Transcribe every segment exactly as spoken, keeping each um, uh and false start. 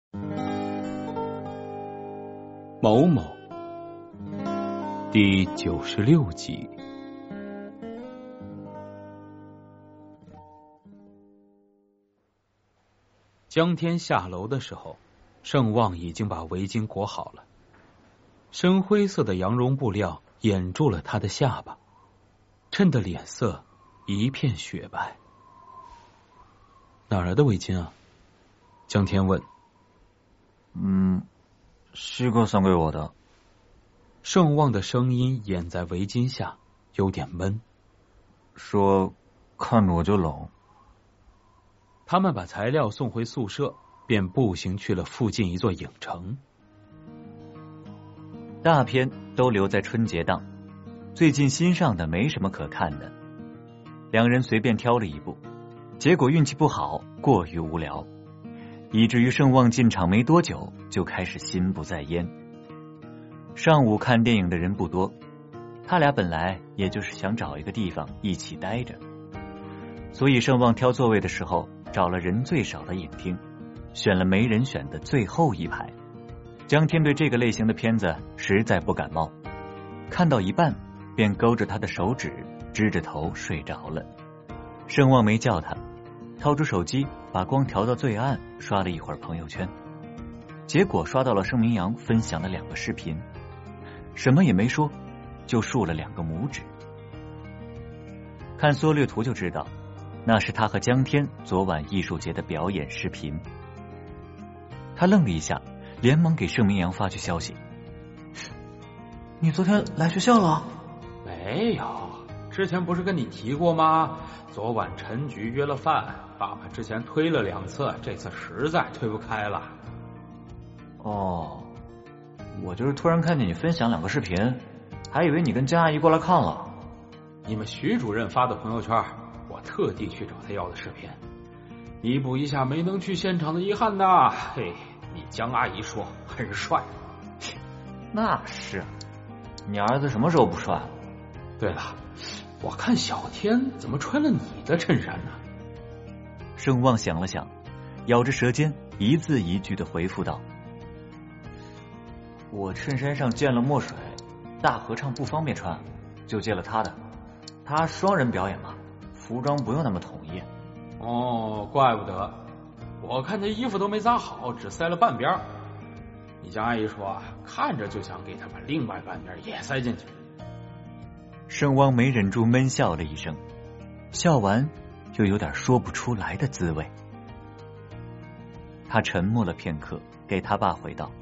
某某第九十六集。江天下楼的时候，盛旺已经把围巾裹好了，深灰色的羊绒布料掩住了他的下巴，衬得脸色一片雪白。哪儿来的围巾啊？江天问。 嗯，西哥送给我的。 盛旺的声音掩在围巾下，有点闷。 说看着我就冷。 他们把材料送回宿舍，便步行去了附近一座影城。 大片都留在春节档，最近新上的没什么可看的。两人随便挑了一部，结果运气不好，过于无聊，以至于盛旺进场没多久就开始心不在焉。上午看电影的人不多，他俩本来也就是想找一个地方一起待着，所以盛旺挑座位的时候找了人最少的影厅，选了没人选的最后一排。江天对这个类型的片子实在不感冒，看到一半便勾着他的手指支着头睡着了。盛旺没叫他，掏出手机把光调到最暗，刷了一会儿朋友圈，结果刷到了盛明阳分享了两个视频，什么也没说，就竖了两个拇指。看缩略图就知道，那是他和江天昨晚艺术节的表演视频。他愣了一下，连忙给盛明阳发去消息： 你昨天来学校了？ 没有，之前不是跟你提过吗？昨晚陈局约了饭，爸爸之前推了两次，这次实在推不开了。 哦，我就是突然看见你分享两个视频，还以为你跟江阿姨过来看了。 你们徐主任发的朋友圈，我特地去找他要的视频，弥补一下没能去现场的遗憾呐。嘿，你江阿姨说很帅。 那是，你儿子什么时候不帅？ 对了，我看小天怎么穿了你的衬衫呢？ 盛旺想了想，咬着舌尖一字一句的回复道： 我衬衫上溅了墨水，大合唱不方便穿，就借了他的。他双人表演嘛，服装不用那么统一。 哦，怪不得，我看这衣服都没扎好，只塞了半边。你江阿姨说，看着就想给他把另外半边也塞进去。 盛旺没忍住闷笑了一声，笑完又有点说不出来的滋味。他沉默了片刻，给他爸回道：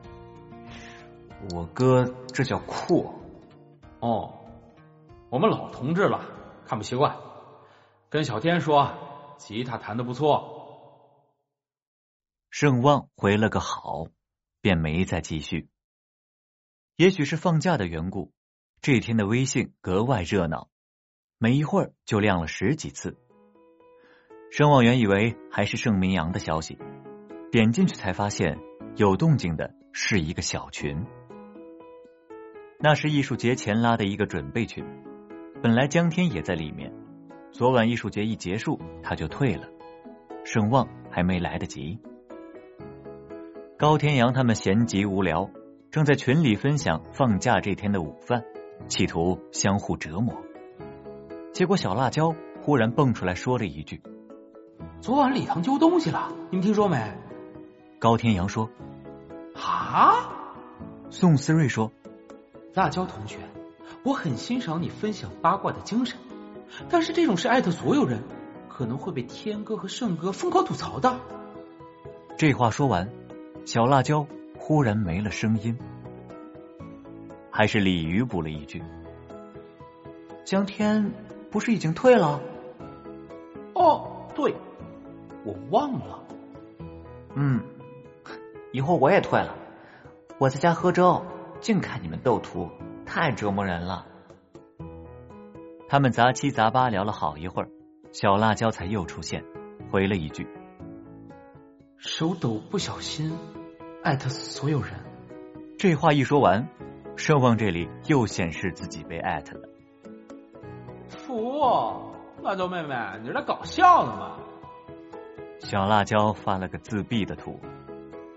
我哥这叫酷。 哦，我们老同志了，看不习惯。跟小天说，吉他弹得不错。 盛旺回了个好，便没再继续。也许是放假的缘故，这天的微信格外热闹，没一会儿就亮了十几次。盛旺原以为还是盛明阳的消息，点进去才发现有动静的是一个小群。那是艺术节前拉的一个准备群，本来江天也在里面，昨晚艺术节一结束他就退了，盛旺还没来得及。高天阳他们闲极无聊，正在群里分享放假这天的午饭，企图相互折磨。结果小辣椒忽然蹦出来说了一句： 昨晚礼堂丢东西了，你们听说没？ 高天阳说： 啊？ 宋思睿说： 辣椒同学，我很欣赏你分享八卦的精神，但是这种事艾特所有人，可能会被天哥和盛哥疯狂吐槽的。 这话说完，小辣椒忽然没了声音。还是鲤鱼补了一句： 江天不是已经退了？ 哦，对，我忘了。 嗯，以后我也退了，我在家喝粥，净看你们斗图，太折磨人了。 他们杂七杂八聊了好一会儿，小辣椒才又出现，回了一句： 手抖不小心艾特所有人。 这话一说完，盛旺这里又显示自己被艾特了。 服哦，辣椒妹妹，你是在搞笑呢吗？ 小辣椒发了个自闭的图。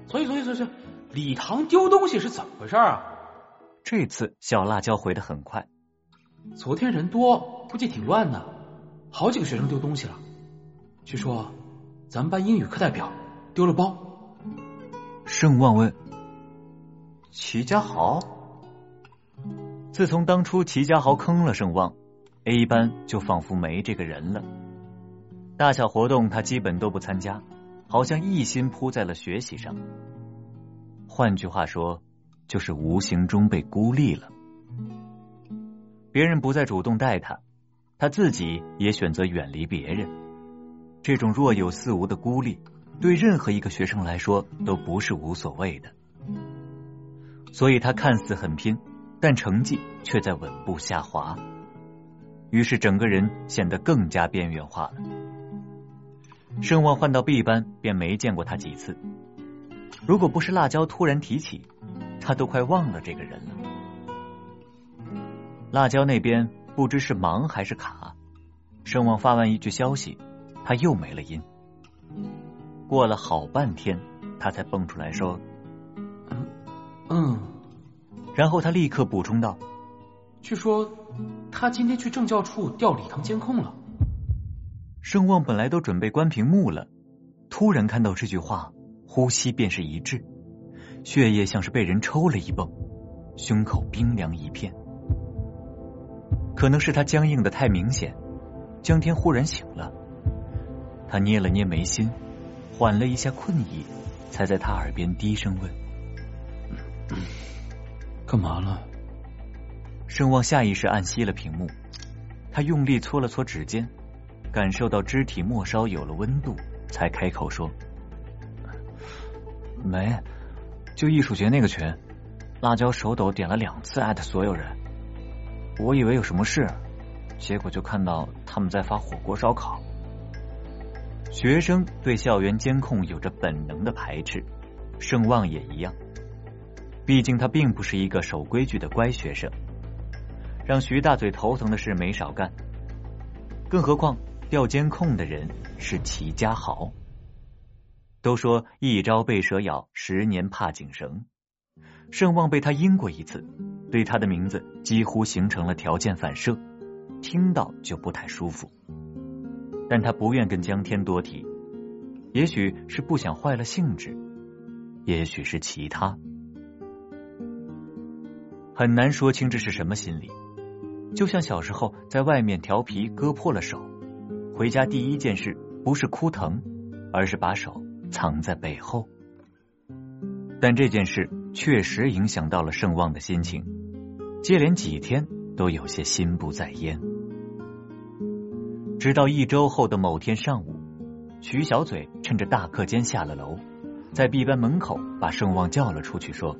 所以所以所以所以礼堂丢东西是怎么回事啊？ 这次小辣椒回得很快。 昨天人多，估计挺乱的，好几个学生丢东西了。据说咱们班英语课代表丢了包。 盛旺问： 齐家豪？ 自从当初齐家豪坑了盛旺， A 班就仿佛没这个人了。大小活动他基本都不参加，好像一心扑在了学习上。换句话说，就是无形中被孤立了。别人不再主动带他，他自己也选择远离别人。这种若有似无的孤立，对任何一个学生来说都不是无所谓的。所以他看似很拼，但成绩却在稳步下滑，于是整个人显得更加边缘化了。盛旺换到 B 班便没见过他几次，如果不是辣椒突然提起，他都快忘了这个人了。辣椒那边不知是忙还是卡，盛旺发完一句消息，他又没了音。过了好半天，他才蹦出来说： 嗯嗯。 然后他立刻补充道： 据说他今天去政教处调礼堂监控了。 盛旺本来都准备关屏幕了，突然看到这句话，呼吸便是一滞，血液像是被人抽了一泵，胸口冰凉一片。可能是他僵硬的太明显，江天忽然醒了，他捏了捏眉心，缓了一下困意，才在他耳边低声问： 干嘛了？ 盛旺下意识按熄了屏幕，他用力搓了搓指尖，感受到肢体末梢有了温度，才开口说：没，就艺术节那个群，辣椒手抖点了两次艾特所有人，我以为有什么事，结果就看到他们在发火锅烧烤。学生对校园监控有着本能的排斥，盛旺也一样，毕竟他并不是一个守规矩的乖学生。让徐大嘴头疼的事没少干，更何况调监控的人是齐家豪。都说一朝被蛇咬，十年怕井绳。盛旺被他阴过一次，对他的名字几乎形成了条件反射，听到就不太舒服。但他不愿跟江天多提，也许是不想坏了兴致，也许是其他，很难说清这是什么心理。就像小时候在外面调皮割破了手，回家第一件事不是哭疼，而是把手藏在背后。但这件事确实影响到了盛旺的心情，接连几天都有些心不在焉。直到一周后的某天上午，徐小嘴趁着大课间下了楼，在 B 班门口把盛旺叫了出去，说：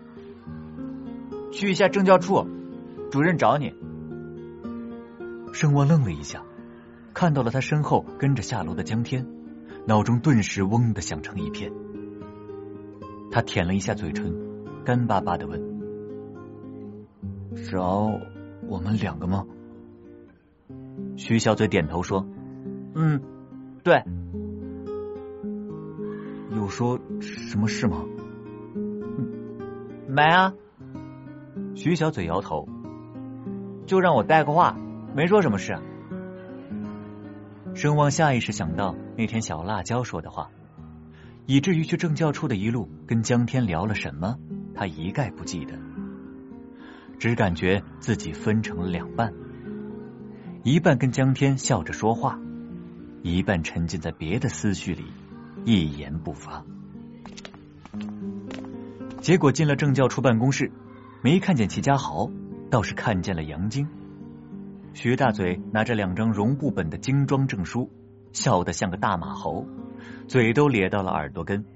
去一下政教处，主任找你。盛旺愣了一下，看到了他身后跟着下楼的江天，脑中顿时嗡的响成一片。他舔了一下嘴唇，干巴巴的问：找我们两个吗？徐小嘴点头说：嗯，对。有说什么事吗？ 没啊。 徐小嘴摇头， 就让我带个话，没说什么事。 盛旺下意识想到那天小辣椒说的话，以至于去政教处的一路跟江天聊了什么，他一概不记得，只感觉自己分成了两半，一半跟江天笑着说话，一半沉浸在别的思绪里，一言不发。结果进了政教处办公室，没看见齐家豪，倒是看见了杨晶。徐大嘴拿着两张绒布本的精装证书，笑得像个大马猴，嘴都咧到了耳朵根。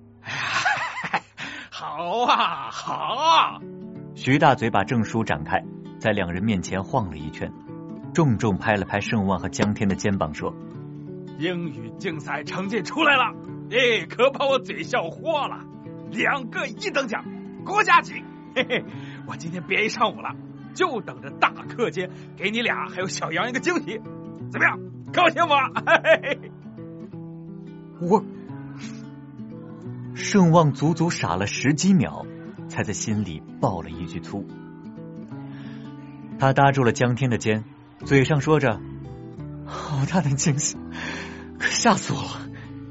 好啊好啊！ 徐大嘴把证书展开，在两人面前晃了一圈，重重拍了拍盛旺和江天的肩膀，说： 英语竞赛成绩出来了，哎，可把我嘴笑豁了，两个一等奖，国家级！嘿嘿，我今天憋一上午了，就等着大课间给你俩还有小杨一个惊喜，怎么样？高兴吗？嘿嘿嘿。 我盛旺足足傻了十几秒，才在心里爆了一句粗。他搭住了江天的肩，嘴上说着：“好大的惊喜，可吓死我了。”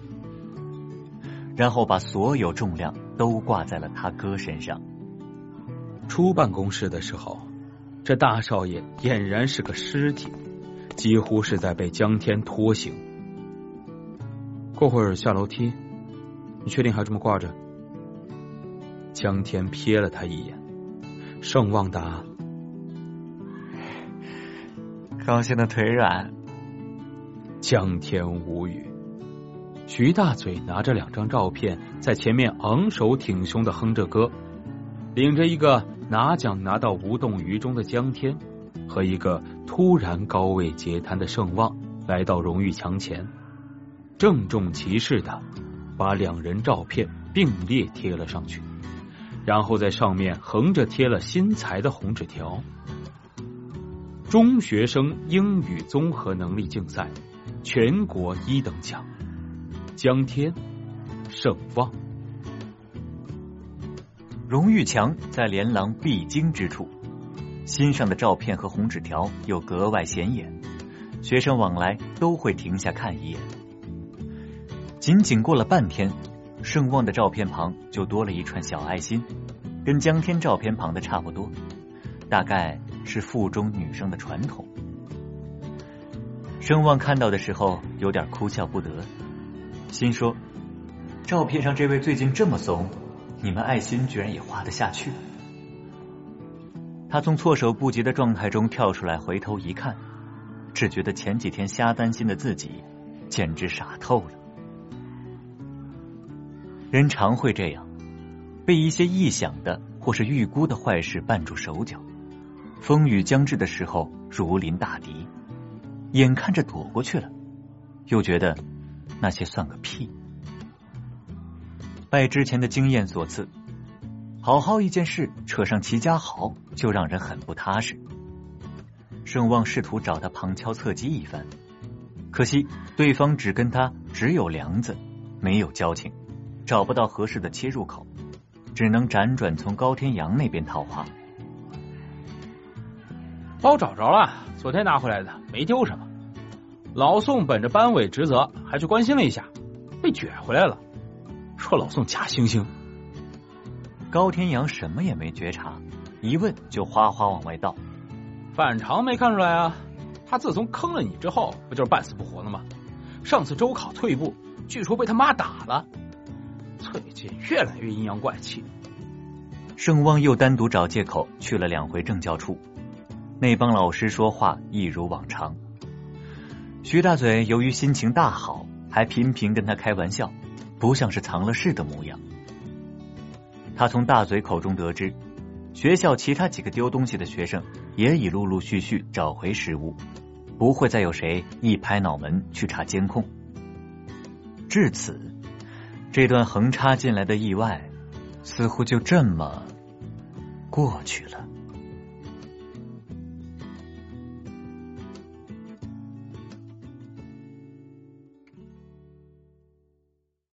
然后把所有重量都挂在了他哥身上。 出办公室的时候，这大少爷俨然是个尸体，几乎是在被江天拖行。过会儿下楼梯，你确定还这么挂着？江天瞥了他一眼，盛旺答： 高兴的腿软。 江天无语。徐大嘴拿着两张照片，在前面昂首挺胸的哼着歌，领着一个拿奖拿到无动于衷的江天和一个突然高位截瘫的盛旺来到荣誉墙前，郑重其事的把两人照片并列贴了上去，然后在上面横着贴了新材的红纸条：中学生英语综合能力竞赛全国一等奖，江天、盛旺。 荣誉墙在连廊必经之处，新上的照片和红纸条又格外显眼，学生往来都会停下看一眼。仅仅过了半天，盛旺的照片旁就多了一串小爱心，跟江天照片旁的差不多，大概是附中女生的传统。盛旺看到的时候有点哭笑不得，心说：照片上这位最近这么怂，你们爱心居然也画得下去。他从措手不及的状态中跳出来，回头一看，只觉得前几天瞎担心的自己简直傻透了。人常会这样，被一些臆想的或是预估的坏事绊住手脚，风雨将至的时候如临大敌，眼看着躲过去了，又觉得那些算个屁。拜之前的经验所赐，好好一件事扯上齐家豪就让人很不踏实。盛旺试图找他旁敲侧击一番，可惜对方只跟他只有梁子没有交情，找不到合适的切入口，只能辗转从高天阳那边套话。 包找着了，昨天拿回来的，没丢什么。老宋本着班委职责还去关心了一下，被撅回来了，说老宋假惺惺。 高天阳什么也没觉察，一问就哗哗往外倒。 反常没看出来啊，他自从坑了你之后，不就是半死不活了吗？上次周考退步，据说被他妈打了。最近越来越阴阳怪气。 盛旺又单独找借口去了两回政教处，那帮老师说话一如往常。徐大嘴由于心情大好，还频频跟他开玩笑，不像是藏了事的模样。他从大嘴口中得知，学校其他几个丢东西的学生也已陆陆续续找回失物，不会再有谁一拍脑门去查监控。至此，这段横插进来的意外似乎就这么过去了。